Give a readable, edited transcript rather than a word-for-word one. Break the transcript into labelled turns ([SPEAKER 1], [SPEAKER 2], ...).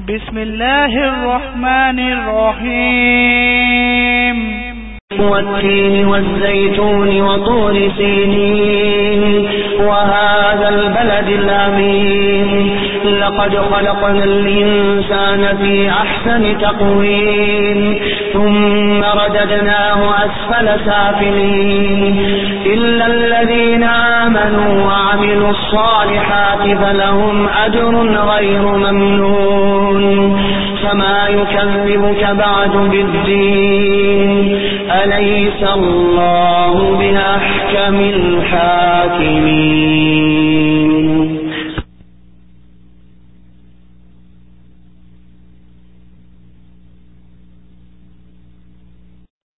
[SPEAKER 1] बिस्मिल्लाहिर्रहमानिर्रहीम।
[SPEAKER 2] والتين والزيتون وطور سينين وهذا البلد الأمين لقد خلقنا الإنسان في أحسن تقويم ثم رددناه أسفل سافلين إلا الذين آمنوا وعملوا الصالحات فلهم أجر غير ممنون فما يكذبك بعد بالدين أليس الله بأحكم الحاكمين